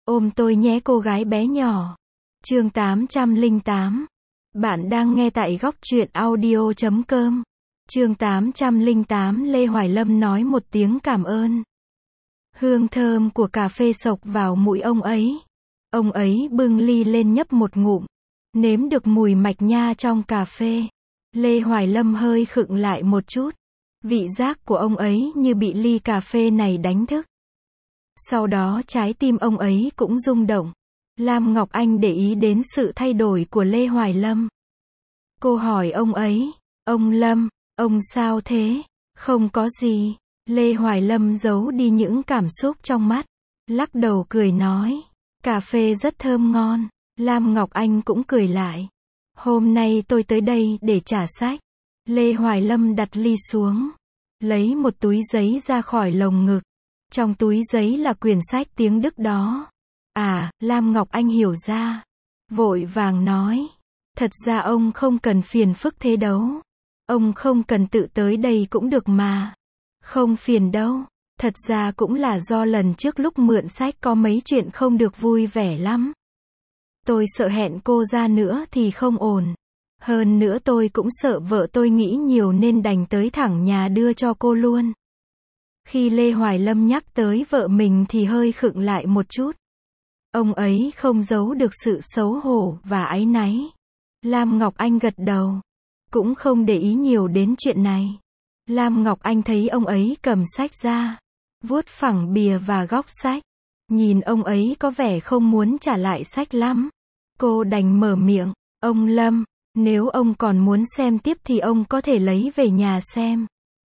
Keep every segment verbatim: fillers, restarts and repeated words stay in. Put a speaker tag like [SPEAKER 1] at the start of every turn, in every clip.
[SPEAKER 1] Ôm tôi nhé cô gái bé nhỏ. Chương tám trăm lẻ tám. Bạn đang nghe tại góc truyện audio chấm com. Chương tám trăm lẻ tám. Lê Hoài Lâm nói một tiếng cảm ơn. Hương thơm của cà phê xộc vào mũi ông ấy. Ông ấy bưng ly lên nhấp một ngụm. Nếm được mùi mạch nha trong cà phê. Lê Hoài Lâm hơi khựng lại một chút. Vị giác của ông ấy như bị ly cà phê này đánh thức. Sau đó trái tim ông ấy cũng rung động. Lam Ngọc Anh để ý đến sự thay đổi của Lê Hoài Lâm. Cô hỏi ông ấy, ông Lâm, ông sao thế? Không có gì. Lê Hoài Lâm giấu đi những cảm xúc trong mắt. Lắc đầu cười nói, cà phê rất thơm ngon. Lam Ngọc Anh cũng cười lại. Hôm nay tôi tới đây để trả sách. Lê Hoài Lâm đặt ly xuống. Lấy một túi giấy ra khỏi lồng ngực. Trong túi giấy là quyển sách tiếng Đức đó. À, Lam Ngọc Anh hiểu ra. Vội vàng nói. Thật ra ông không cần phiền phức thế đâu. Ông không cần tự tới đây cũng được mà. Không phiền đâu. Thật ra cũng là do lần trước lúc mượn sách có mấy chuyện không được vui vẻ lắm. Tôi sợ hẹn cô ra nữa thì không ổn. Hơn nữa tôi cũng sợ vợ tôi nghĩ nhiều nên đành tới thẳng nhà đưa cho cô luôn. Khi Lê Hoài Lâm nhắc tới vợ mình thì hơi khựng lại một chút. Ông ấy không giấu được sự xấu hổ và áy náy. Lam Ngọc Anh gật đầu. Cũng không để ý nhiều đến chuyện này. Lam Ngọc Anh thấy ông ấy cầm sách ra. Vuốt phẳng bìa và góc sách. Nhìn ông ấy có vẻ không muốn trả lại sách lắm. Cô đành mở miệng. Ông Lâm, nếu ông còn muốn xem tiếp thì ông có thể lấy về nhà xem.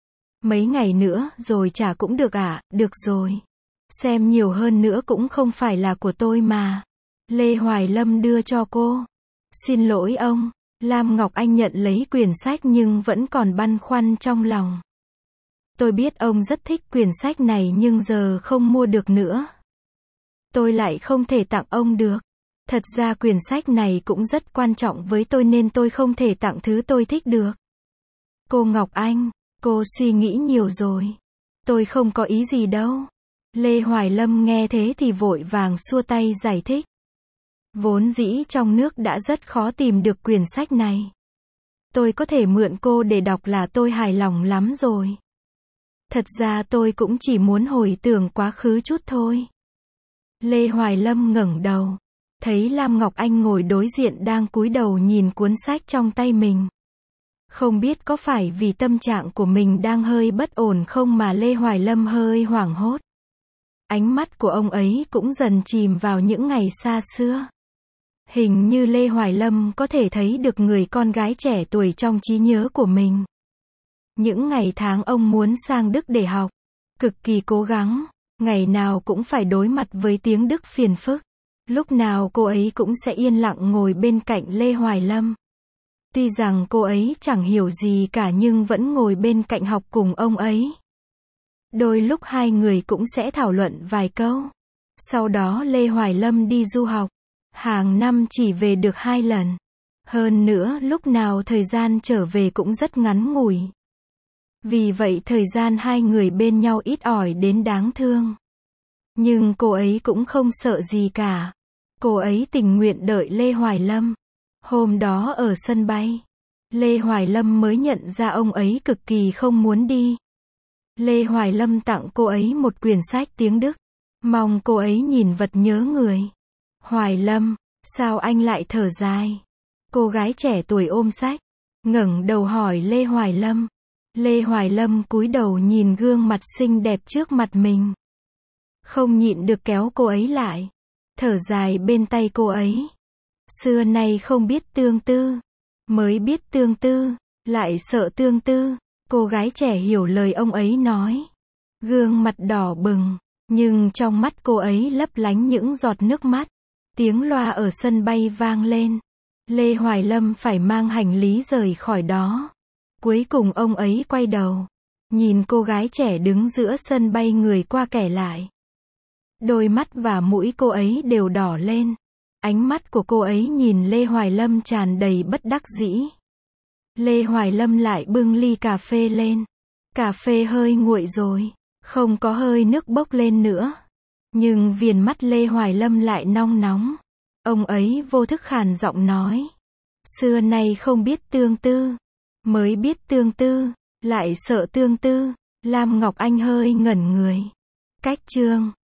[SPEAKER 1] Mấy ngày nữa rồi trả cũng được ạ, à? Được rồi. Xem nhiều hơn nữa cũng không phải là của tôi mà. Lê Hoài Lâm đưa cho cô. Xin lỗi ông. Lam Ngọc Anh nhận lấy quyển sách nhưng vẫn còn băn khoăn trong lòng. Tôi biết ông rất thích quyển sách này nhưng giờ không mua được nữa. Tôi lại không thể tặng ông được. Thật ra quyển sách này cũng rất quan trọng với tôi nên tôi không thể tặng thứ tôi thích được. Cô Ngọc Anh, cô suy nghĩ nhiều rồi. Tôi không có ý gì đâu. Lê Hoài Lâm nghe thế thì vội vàng xua tay giải thích. Vốn dĩ trong nước đã rất khó tìm được quyển sách này. Tôi có thể mượn cô để đọc là tôi hài lòng lắm rồi. Thật ra tôi cũng chỉ muốn hồi tưởng quá khứ chút thôi. Lê Hoài Lâm ngẩng đầu. Thấy Lam Ngọc Anh ngồi đối diện đang cúi đầu nhìn cuốn sách trong tay mình. Không biết có phải vì tâm trạng của mình đang hơi bất ổn không mà Lê Hoài Lâm hơi hoảng hốt. Ánh mắt của ông ấy cũng dần chìm vào những ngày xa xưa. Hình như Lê Hoài Lâm có thể thấy được người con gái trẻ tuổi trong trí nhớ của mình. Những ngày tháng ông muốn sang Đức để học. Cực kỳ cố gắng. Ngày nào cũng phải đối mặt với tiếng Đức phiền phức. Lúc nào cô ấy cũng sẽ yên lặng ngồi bên cạnh Lê Hoài Lâm. Tuy rằng cô ấy chẳng hiểu gì cả nhưng vẫn ngồi bên cạnh học cùng ông ấy. Đôi lúc hai người cũng sẽ thảo luận vài câu. Sau đó Lê Hoài Lâm đi du học. Hàng năm chỉ về được hai lần. Hơn nữa lúc nào thời gian trở về cũng rất ngắn ngủi. Vì vậy thời gian hai người bên nhau ít ỏi đến đáng thương. Nhưng cô ấy cũng không sợ gì cả. Cô ấy tình nguyện đợi Lê Hoài Lâm. Hôm đó ở sân bay, Lê Hoài Lâm mới nhận ra ông ấy cực kỳ không muốn đi. Lê Hoài Lâm tặng cô ấy một quyển sách tiếng Đức. Mong cô ấy nhìn vật nhớ người. Hoài Lâm, sao anh lại thở dài? Cô gái trẻ tuổi ôm sách, ngẩng đầu hỏi Lê Hoài Lâm. Lê Hoài Lâm cúi đầu nhìn gương mặt xinh đẹp trước mặt mình. Không nhịn được kéo cô ấy lại. Thở dài bên tay cô ấy. Xưa nay không biết tương tư. Mới biết tương tư, lại sợ tương tư. Cô gái trẻ hiểu lời ông ấy nói. Gương mặt đỏ bừng, nhưng trong mắt cô ấy lấp lánh những giọt nước mắt. Tiếng loa ở sân bay vang lên. Lê Hoài Lâm phải mang hành lý rời khỏi đó. Cuối cùng ông ấy quay đầu. Nhìn cô gái trẻ đứng giữa sân bay người qua kẻ lại. Đôi mắt và mũi cô ấy đều đỏ lên. Ánh mắt của cô ấy nhìn Lê Hoài Lâm tràn đầy bất đắc dĩ. Lê Hoài Lâm lại bưng ly cà phê lên. Cà phê hơi nguội rồi. Không có hơi nước bốc lên nữa. Nhưng viền mắt Lê Hoài Lâm lại nong nóng. Ông ấy vô thức khàn giọng nói. Xưa nay không biết tương tư. Mới biết tương tư. Lại sợ tương tư. Lam Ngọc Anh hơi ngẩn người. Cách chương